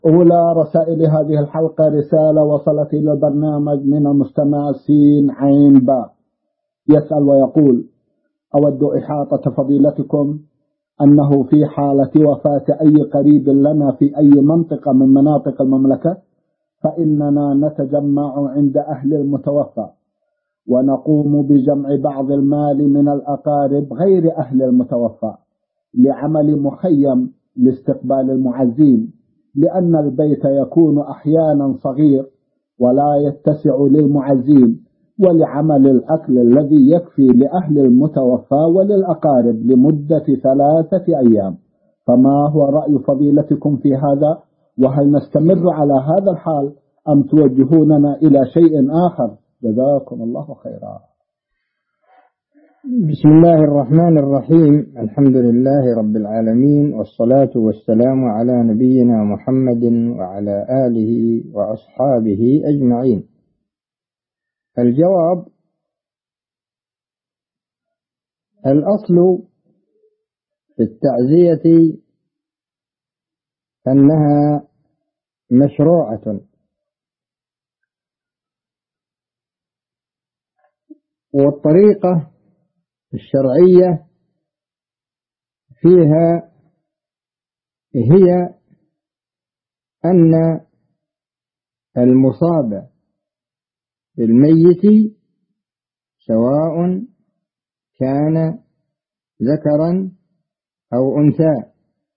أولى رسائل هذه الحلقة رسالة وصلت إلى البرنامج من المستمع سين عين باء، يسأل ويقول: أود إحاطة فضيلتكم أنه في حالة وفاة أي قريب لنا في أي منطقة من مناطق المملكة، فإننا نتجمع عند أهل المتوفى ونقوم بجمع بعض المال من الأقارب غير أهل المتوفى لعمل مخيم لاستقبال المعزين، لأن البيت يكون أحيانا صغير ولا يتسع للمعزين، ولعمل الأكل الذي يكفي لأهل المتوفى وللأقارب لمدة 3 أيام. فما هو رأي فضيلتكم في هذا؟ وهل نستمر على هذا الحال أم توجهوننا إلى شيء آخر؟ جزاكم الله خيرا. بسم الله الرحمن الرحيم. الحمد لله رب العالمين، والصلاة والسلام على نبينا محمد وعلى آله وأصحابه أجمعين. الجواب: الأصل في التعزية أنها مشروعة، والطريقة الشرعية فيها هي أن المصاب بالميت سواء كان ذكرا أو أنثى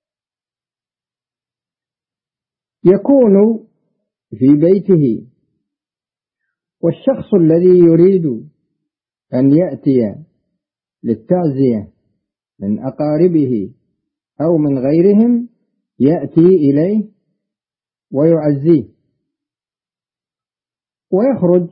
يكون في بيته، والشخص الذي يريد أن يأتي للتعزية من أقاربه أو من غيرهم يأتي إليه ويعزيه ويخرج،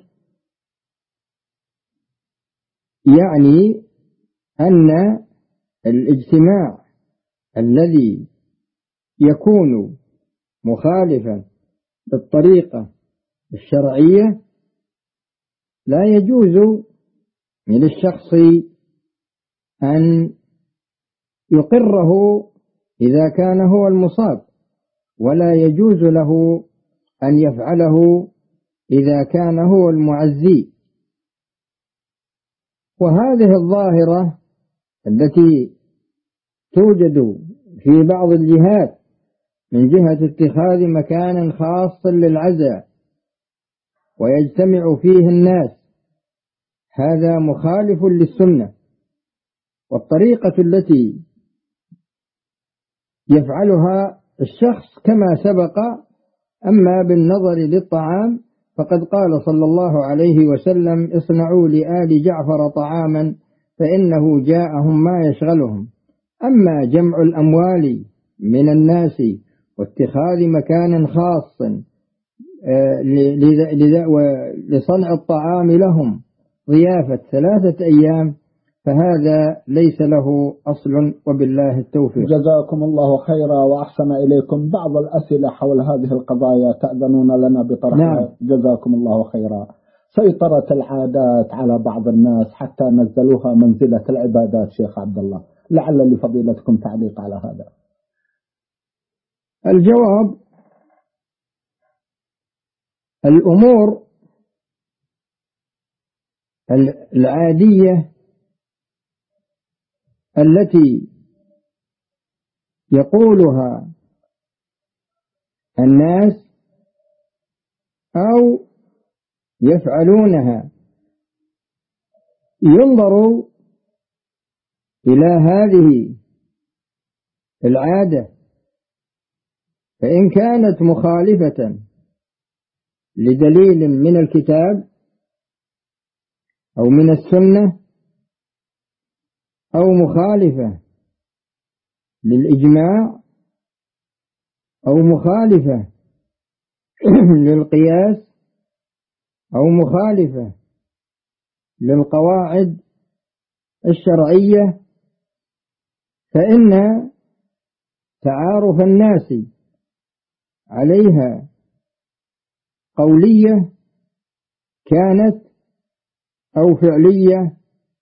يعني أن الاجتماع الذي يكون مخالفا بالطريقة الشرعية لا يجوز من الشخص أن يقره إذا كان هو المصاب، ولا يجوز له أن يفعله إذا كان هو المعزي. وهذه الظاهرة التي توجد في بعض الجهات من جهة اتخاذ مكان خاص للعزاء ويجتمع فيه الناس، هذا مخالف للسنة. والطريقة التي يفعلها الشخص كما سبق. أما بالنظر للطعام فقد قال صلى الله عليه وسلم: اصنعوا لآل جعفر طعاما فإنه جاءهم ما يشغلهم. أما جمع الأموال من الناس واتخاذ مكان خاص لصنع الطعام لهم ضيافة 3 أيام فهذا ليس له أصل، وبالله التوفيق. جزاكم الله خيرا وأحسن إليكم. بعض الأسئلة حول هذه القضايا تأذنون لنا بطرحها؟ نعم. جزاكم الله خيرا. سيطرة العادات على بعض الناس حتى نزلوها منزلة العبادات شيخ عبد الله، لعل لفضيلتكم تعليق على هذا. الجواب: الأمور العادية التي يقولها الناس أو يفعلونها ينظر إلى هذه العادة، فإن كانت مخالفة لدليل من الكتاب أو من السنة أو مخالفة للإجماع أو مخالفة للقياس أو مخالفة للقواعد الشرعية، فإن تعارف الناس عليها قولية كانت أو فعلية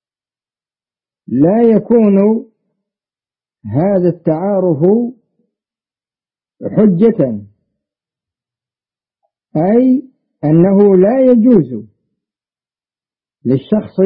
لا يكون هذا التعارف حجة أي أنه لا يجوز للشخص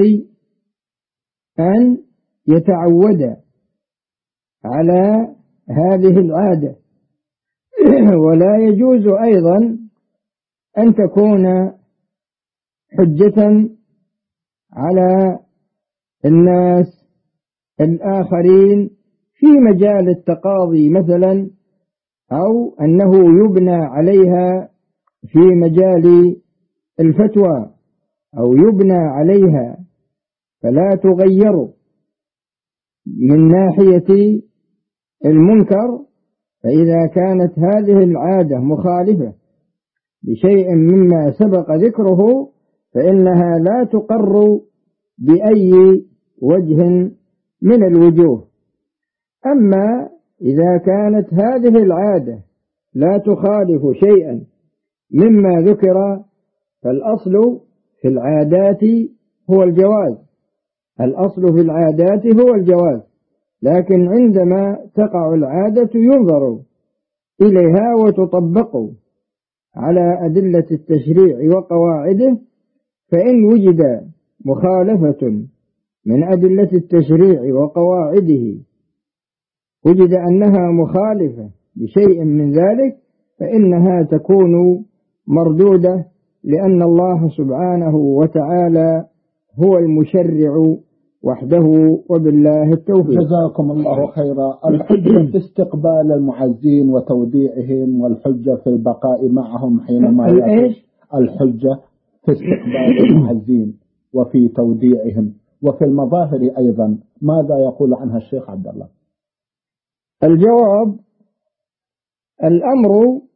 أن يتعود على هذه العادة، ولا يجوز أيضا أن تكون حجة على الناس الآخرين في مجال التقاضي مثلا، أو أنه يبنى عليها في مجال الفتوى، أو يبنى عليها فلا تغير من ناحية المنكر. فإذا كانت هذه العادة مخالفة لشيء مما سبق ذكره فإنها لا تقر بأي وجه من الوجوه. أما إذا كانت هذه العادة لا تخالف شيئا مما ذكر فالأصل في العادات هو الجواز، الأصل في العادات هو الجواز. لكن عندما تقع العادة ينظر إليها وتطبق على أدلة التشريع وقواعده، فإن وجد مخالفة من أدلة التشريع وقواعده، وجد أنها مخالفة لشيء من ذلك، فإنها تكون مردودة، لأن الله سبحانه وتعالى هو المشرع وحده، وبالله التوفيق. جزاكم الله خيرا. الحجة في استقبال المعزين وتوديعهم، والحجة في البقاء معهم حينما الحجة في استقبال المعزين وفي توديعهم وفي المظاهر أيضا، ماذا يقول عنها الشيخ عبد الله؟ الجواب: الأمر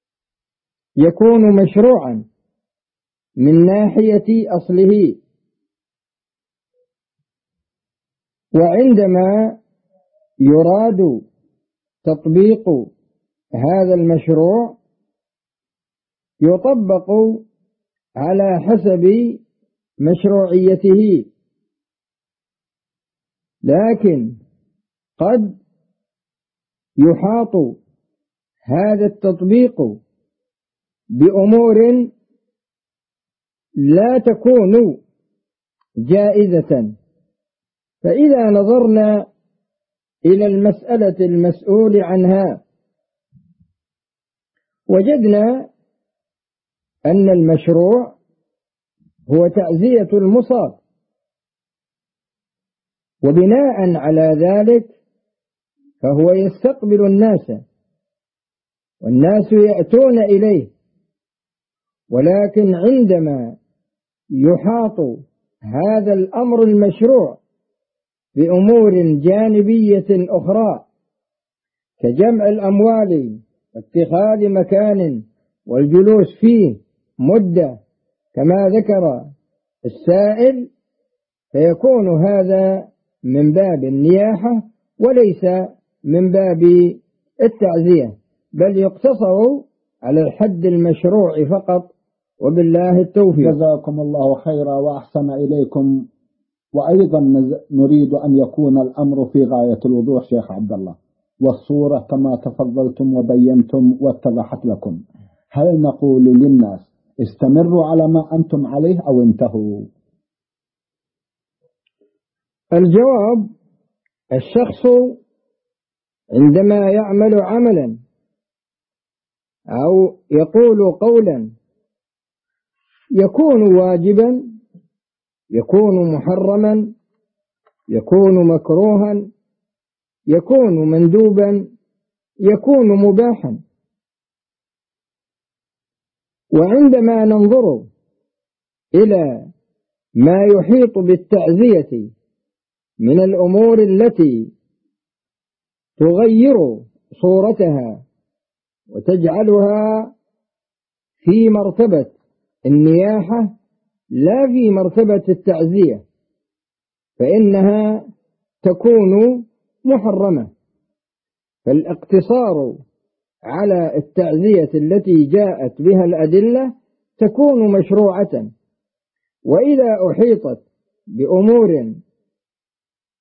يكون مشروعا من ناحية أصله، وعندما يراد تطبيق هذا المشروع يطبق على حسب مشروعيته، لكن قد يحاط هذا التطبيق بأمور لا تكون جائزة. فإذا نظرنا إلى المسألة المسؤول عنها وجدنا أن المشروع هو تعزية المصاب، وبناء على ذلك فهو يستقبل الناس والناس يأتون إليه، ولكن عندما يحاط هذا الأمر المشروع بأمور جانبية أخرى كجمع الأموال واتخاذ مكان والجلوس فيه مدة كما ذكر السائل، فيكون هذا من باب النياحة وليس من باب التعزية، بل يقتصر على الحد المشروع فقط، وبالله التوفيق. جزاكم الله خيرا وأحسن إليكم. وأيضا نريد أن يكون الأمر في غاية الوضوح شيخ عبد الله، والصورة كما تفضلتم وبينتم واتضحت لكم. هل نقول للناس استمروا على ما أنتم عليه أو انتهوا؟ الجواب: الشخص عندما يعمل عملا أو يقول قولا يكون واجبا، يكون محرما، يكون مكروها، يكون مندوبا، يكون مباحا، وعندما ننظر إلى ما يحيط بالتعزية من الأمور التي تغير صورتها وتجعلها في مرتبة النياحة لا في مرتبة التعزية، فإنها تكون محرمة. فالاقتصار على التعزية التي جاءت بها الأدلة تكون مشروعة، وإذا أحيطت بأمور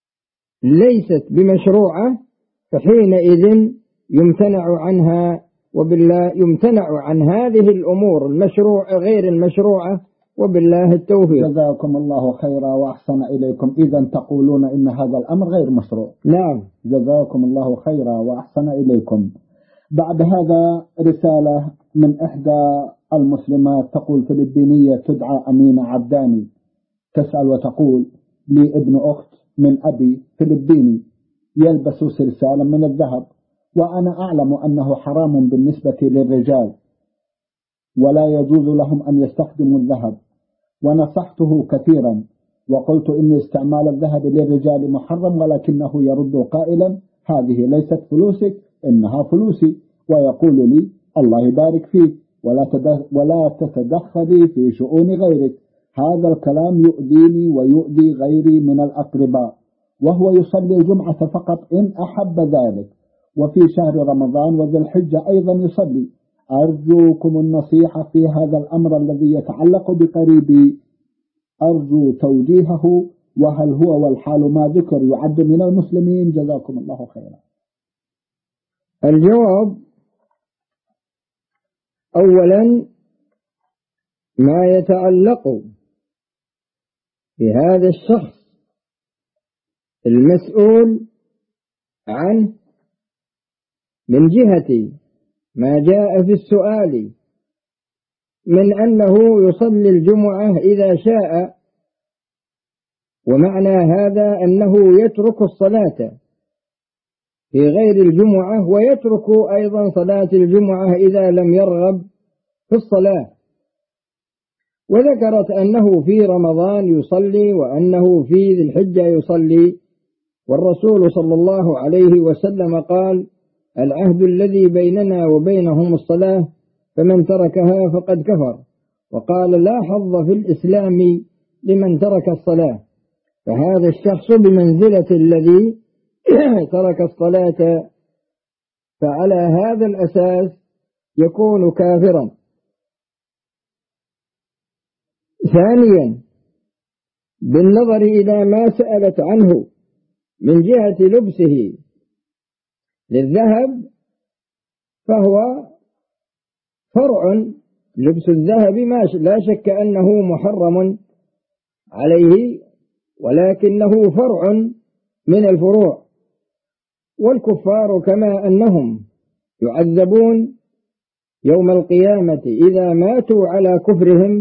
ليست بمشروعة فحينئذ يمتنع عنها وبالله يمتنع عن هذه الأمور غير المشروعة، وبالله التوفيق. جزاكم الله خيرا وأحسن إليكم. إذا تقولون إن هذا الأمر غير مشروع؟ نعم. جزاكم الله خيرا وأحسن إليكم. بعد هذا رسالة من إحدى المسلمات تقول فلبينية تدعى أمينة عبداني، تسأل وتقول: لي ابن أخت من أبي فلبيني يلبس سلسالا من الذهب، وأنا أعلم أنه حرام بالنسبة للرجال ولا يجوز لهم أن يستخدموا الذهب، ونصحته كثيرا وقلت إن استعمال الذهب للرجال محرم، ولكنه يرد قائلا: هذه ليست فلوسك إنها فلوسي، ويقول لي: الله يبارك فيك ولا تتدخلي في شؤون غيرك. هذا الكلام يؤذيني ويؤذي غيري من الأقرباء، وهو يصلي الجمعة فقط إن أحب ذلك، وفي شهر رمضان وذي الحجة أيضا يصلي. أرجوكم النصيحة في هذا الأمر الذي يتعلق بقريبي، أرجو توجيهه، وهل هو والحال ما ذكر يعد من المسلمين؟ جزاكم الله خيرا. الجواب: أولا، ما يتعلق بهذا الشخص المسؤول عنه من جهة ما جاء في السؤال من أنه يصلي الجمعة إذا شاء، ومعنى هذا أنه يترك الصلاة في غير الجمعة، ويترك أيضا صلاة الجمعة إذا لم يرغب في الصلاة. وذكرت أنه في رمضان يصلي وأنه في ذي الحجة يصلي، والرسول صلى الله عليه وسلم قال: العهد الذي بيننا وبينهم الصلاة، فمن تركها فقد كفر. وقال: لا حظ في الإسلام لمن ترك الصلاة. فهذا الشخص بمنزلة الذي ترك الصلاة، فعلى هذا الأساس يكون كافرا. ثانيا، بالنظر إلى ما سألت عنه من جهة لبسه للذهب، فهو فرع. لبس الذهب لا شك أنه محرم عليه، ولكنه فرع من الفروع. والكفار كما أنهم يعذبون يوم القيامة إذا ماتوا على كفرهم،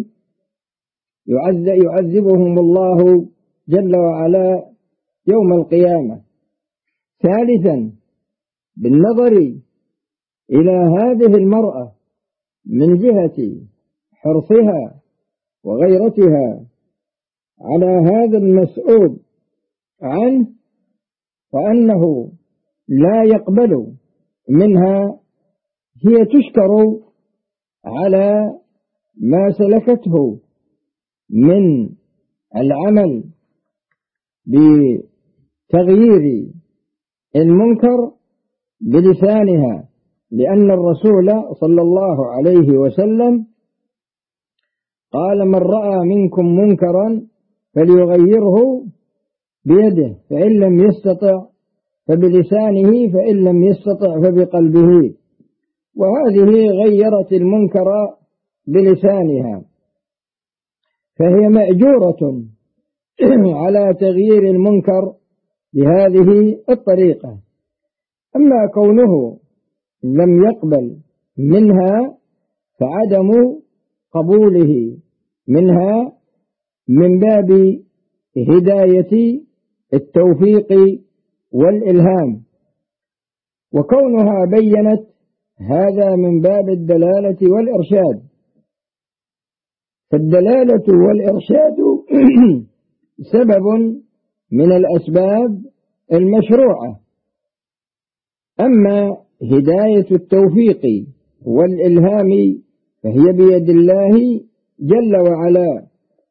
يعذبهم الله جل وعلا يوم القيامة. ثالثا، بالنظر إلى هذه المرأة من جهة حرصها وغيرتها على هذا المسؤول عنه، وأنه لا يقبل منها، هي تشكر على ما سلكته من العمل بتغيير المنكر بلسانها، لأن الرسول صلى الله عليه وسلم قال: من رأى منكم منكرا فليغيره بيده، فإن لم يستطع فبلسانه، فإن لم يستطع فبقلبه. وهذه غيرت المنكر بلسانها، فهي مأجورة على تغيير المنكر بهذه الطريقة. أما كونه لم يقبل منها فعدم قبوله منها من باب هداية التوفيق والإلهام، وكونها بينت هذا من باب الدلالة والإرشاد. فالدلالة والإرشاد سبب من الأسباب المشروعة، أما هداية التوفيق والإلهام فهي بيد الله جل وعلا.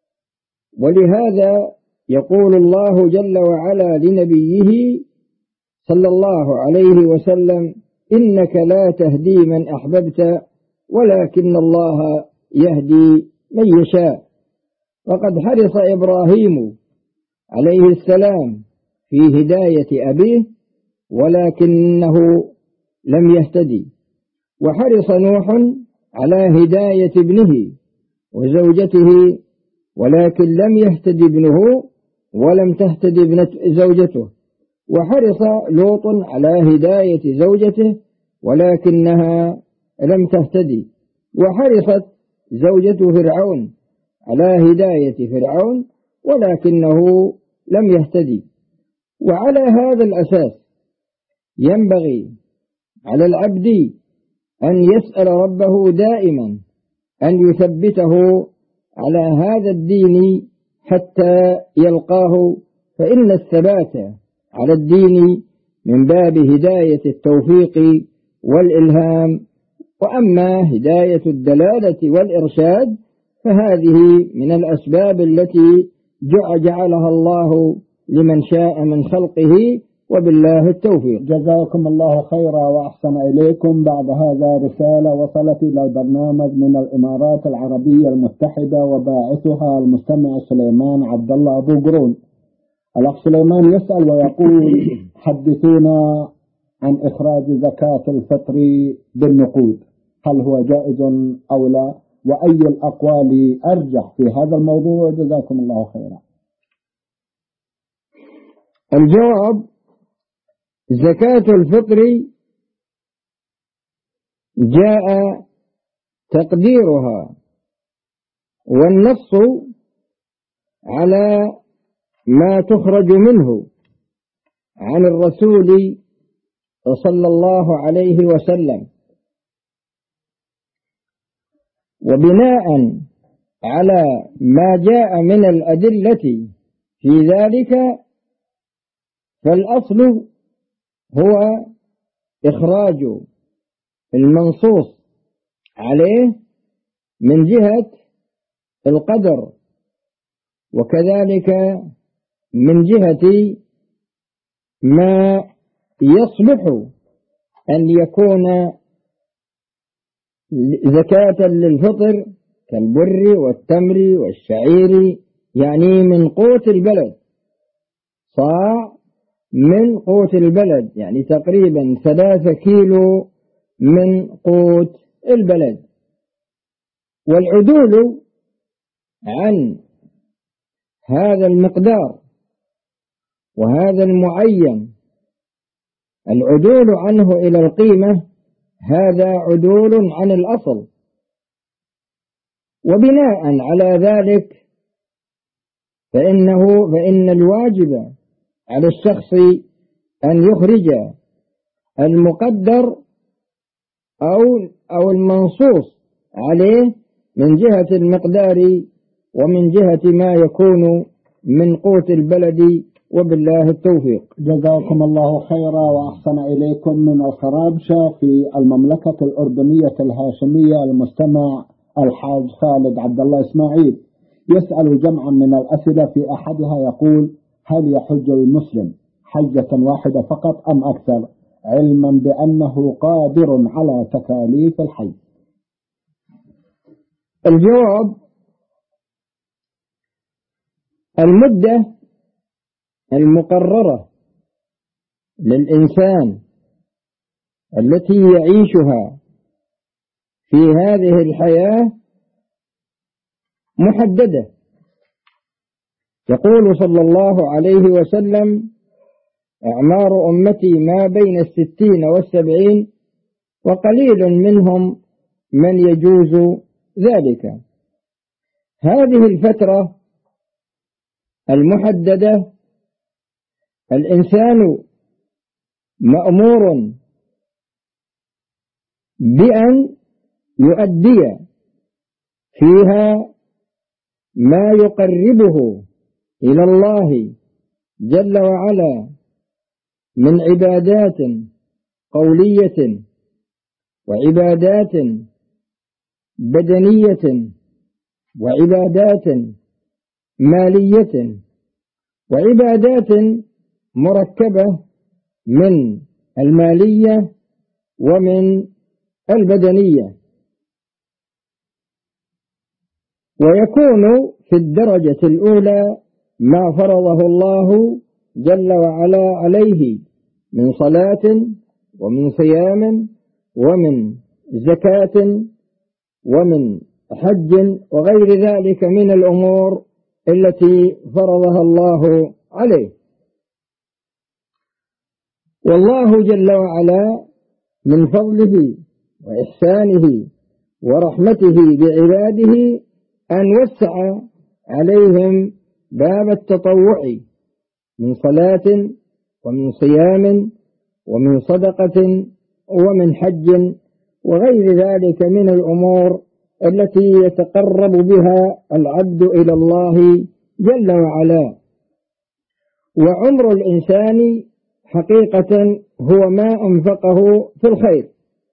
ولهذا يقول الله جل وعلا لنبيه صلى الله عليه وسلم: إنك لا تهدي من أحببت ولكن الله يهدي من يشاء. وقد حرص إبراهيم عليه السلام في هداية أبيه ولكنه لم يهتدي، وحرص نوح على هداية ابنه وزوجته، ولكن لم يهتد ابنه ولم تهتد زوجته. وحرص لوط على هداية زوجته ولكنها لم تهتدي. وحرصت زوجة فرعون على هداية فرعون ولكنه لم يهتدي. وعلى هذا الأساس ينبغي على العبد أن يسأل ربه دائما أن يثبته على هذا الدين حتى يلقاه، فإن الثبات على الدين من باب هداية التوفيق والإلهام. وأما هداية الدلالة والإرشاد فهذه من الأسباب التي جعلها الله لمن شاء من خلقه، وبالله التوفيق. جزاكم الله خيرا وأحسن إليكم. بعد هذا رسالة وصلت إلى البرنامج من الإمارات العربية المتحدة وباعثها المستمع سليمان عبد الله أبو قرون. الأخ سليمان يسأل ويقول: حدثونا عن إخراج زكاة الفطر بالنقود، هل هو جائز أو لا؟ وأي الأقوال أرجح في هذا الموضوع؟ جزاكم الله خيرا. الجواب: زكاة الفطر جاء تقديرها والنص على ما تخرج منه عن الرسول صلى الله عليه وسلم، وبناء على ما جاء من الأدلة في ذلك فالأصل هو إخراج المنصوص عليه من جهة القدر، وكذلك من جهة ما يصلح أن يكون زكاة للفطر كالبر والتمر والشعير، يعني من قوت البلد، صاع من قوت البلد، يعني تقريبا 3 كيلو من قوت البلد. والعدول عن هذا المقدار وهذا المعين، العدول عنه إلى القيمة، هذا عدول عن الأصل. وبناء على ذلك فإن الواجب على الشخص أن يخرج المقدر أو المنصوص عليه من جهة المقدار ومن جهة ما يكون من قوت البلد، وبالله التوفيق. جزاكم الله خيرا وأحسن إليكم. من الخرابشة في المملكة الأردنية الهاشمية المستمع الحاج خالد عبد الله إسماعيل يسأل جمعا من الأسئلة، في أحدها يقول: هل يحج المسلم حجة واحدة فقط أم أكثر، علما بأنه قادر على تكاليف الحج؟ الجواب: المدة المقررة للإنسان التي يعيشها في هذه الحياة محددة. يقول صلى الله عليه وسلم: أعمار أمتي ما بين 60 و70 وقليل منهم من يجوز ذلك. هذه الفترة المحددة الإنسان مأمور بأن يؤدي فيها ما يقربه إلى الله جل وعلا من عبادات قولية وعبادات بدنية وعبادات مالية وعبادات مركبة من المالية ومن البدنية. ويكون في الدرجة الأولى ما فرضه الله جل وعلا عليه من صلاة ومن صيام ومن زكاة ومن حج وغير ذلك من الأمور التي فرضها الله عليه. والله جل وعلا من فضله وإحسانه ورحمته بعباده أن وسع عليهم باب التطوع من صلاة ومن صيام ومن صدقة ومن حج وغير ذلك من الأمور التي يتقرب بها العبد إلى الله جل وعلا. وعمر الإنسان حقيقة هو ما أنفقه في الخير،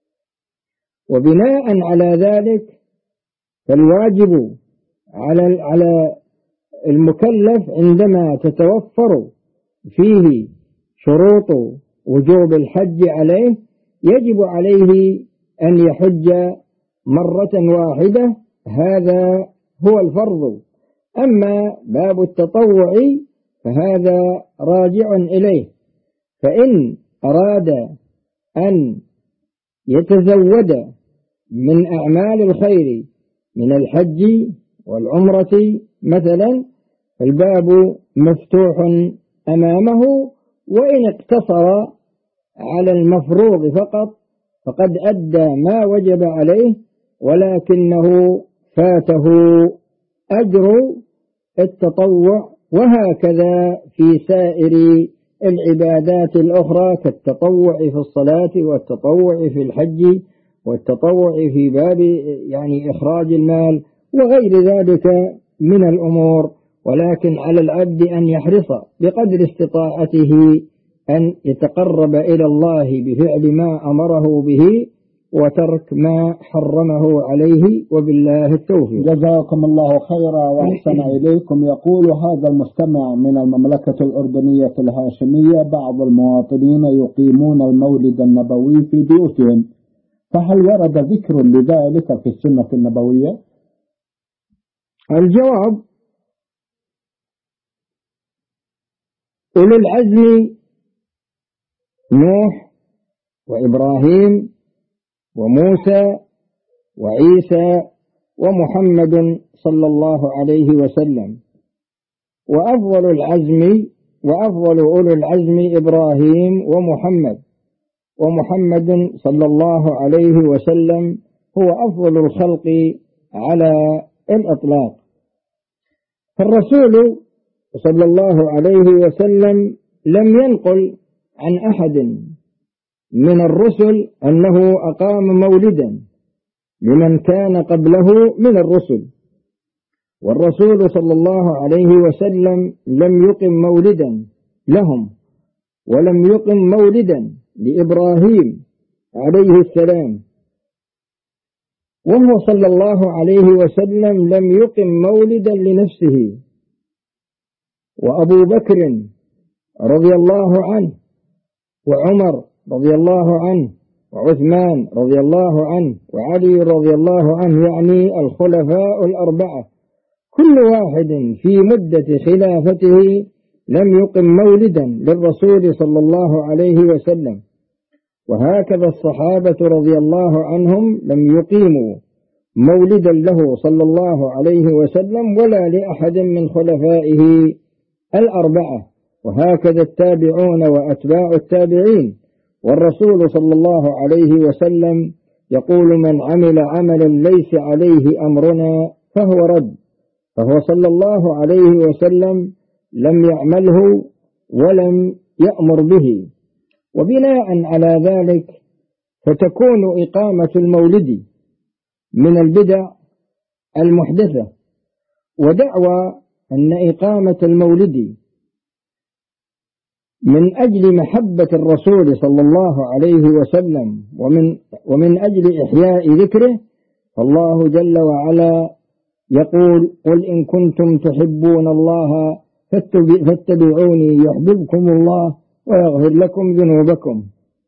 وبناء على ذلك فالواجب على المكلف عندما تتوفر فيه شروط وجوب الحج عليه يجب عليه أن يحج مرة واحدة، هذا هو الفرض. أما باب التطوع فهذا راجع إليه، فإن أراد أن يتزود من أعمال الخير من الحج والعمرة مثلا فالباب مفتوح أمامه، وإن اقتصر على المفروض فقط فقد أدى ما وجب عليه ولكنه فاته أجر التطوع. وهكذا في سائر العبادات الأخرى كالتطوع في الصلاة والتطوع في الحج والتطوع في باب إخراج المال وغير ذلك من الأمور. ولكن على العبد أن يحرص بقدر استطاعته أن يتقرب إلى الله بفعل ما أمره به وترك ما حرمه عليه، وبالله التوفيق. جزاكم الله خيرا وأحسن إليكم. يقول هذا المستمع من المملكة الأردنية الهاشمية: بعض المواطنين يقيمون المولد النبوي في بيوتهم، فهل ورد ذكر لذلك في السنة النبوية؟ الجواب: أولو العزم نوح وإبراهيم وموسى وعيسى ومحمد صلى الله عليه وسلم، وأفضل أولو العزم إبراهيم ومحمد صلى الله عليه وسلم هو أفضل الخلق على الإطلاق. فالرسول صلى الله عليه وسلم لم ينقل عن أحد من الرسل أنه أقام مولدا لمن كان قبله من الرسل، والرسول صلى الله عليه وسلم لم يقم مولدا لهم ولم يقم مولدا لإبراهيم عليه السلام، وهو صلى الله عليه وسلم لم يقم مولدا لنفسه. وأبو بكر رضي الله عنه وعمر رضي الله عنه وعثمان رضي الله عنه وعلي رضي الله عنه، يعني الخلفاء الأربعة، كل واحد في مدة خلافته لم يقم مولدا للرسول صلى الله عليه وسلم. وهكذا الصحابة رضي الله عنهم لم يقيموا مولدا له صلى الله عليه وسلم ولا لأحد من خلفائه الأربعة، وهكذا التابعون وأتباع التابعين. والرسول صلى الله عليه وسلم يقول: من عمل عملا ليس عليه أمرنا فهو رد. فهو صلى الله عليه وسلم لم يعمله ولم يأمر به. وبناء على ذلك فتكون إقامة المولد من البدع المحدثة. ودعوى أن إقامة المولد من أجل محبة الرسول صلى الله عليه وسلم ومن أجل إحياء ذكره، فالله جل وعلا يقول: قل إن كنتم تحبون الله فاتبعوني يحببكم الله ويغفر لكم ذنوبكم.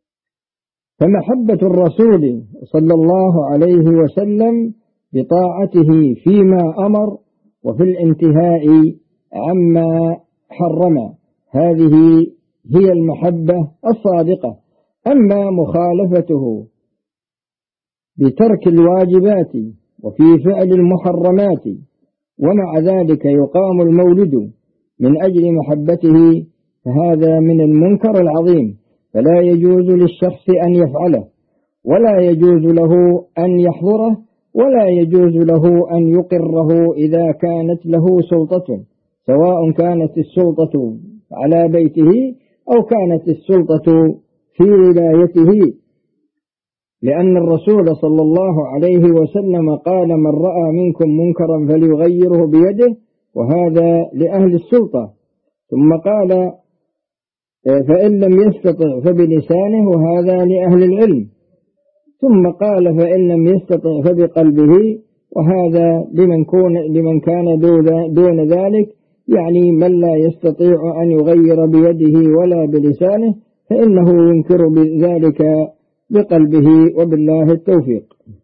فمحبة الرسول صلى الله عليه وسلم بطاعته فيما أمر وفي الانتهاء عما حرم، هذه هي المحبة الصادقة. أما مخالفته بترك الواجبات وفي فعل المحرمات، ومع ذلك يقام المولد من أجل محبته، فهذا من المنكر العظيم، فلا يجوز للشخص أن يفعله، ولا يجوز له أن يحضره، ولا يجوز له أن يقره إذا كانت له سلطة، سواء كانت السلطة على بيته أو كانت السلطة في ولايته، لأن الرسول صلى الله عليه وسلم قال: من رأى منكم منكرا فليغيره بيده، وهذا لأهل السلطة. ثم قال: فإن لم يستطع فبلسانه، وهذا لأهل العلم. ثم قال: فإن لم يستطع فبقلبه، وهذا لمن كان دون ذلك، يعني من لا يستطيع أن يغير بيده ولا بلسانه، فإنه ينكر ذلك بقلبه، وبالله التوفيق.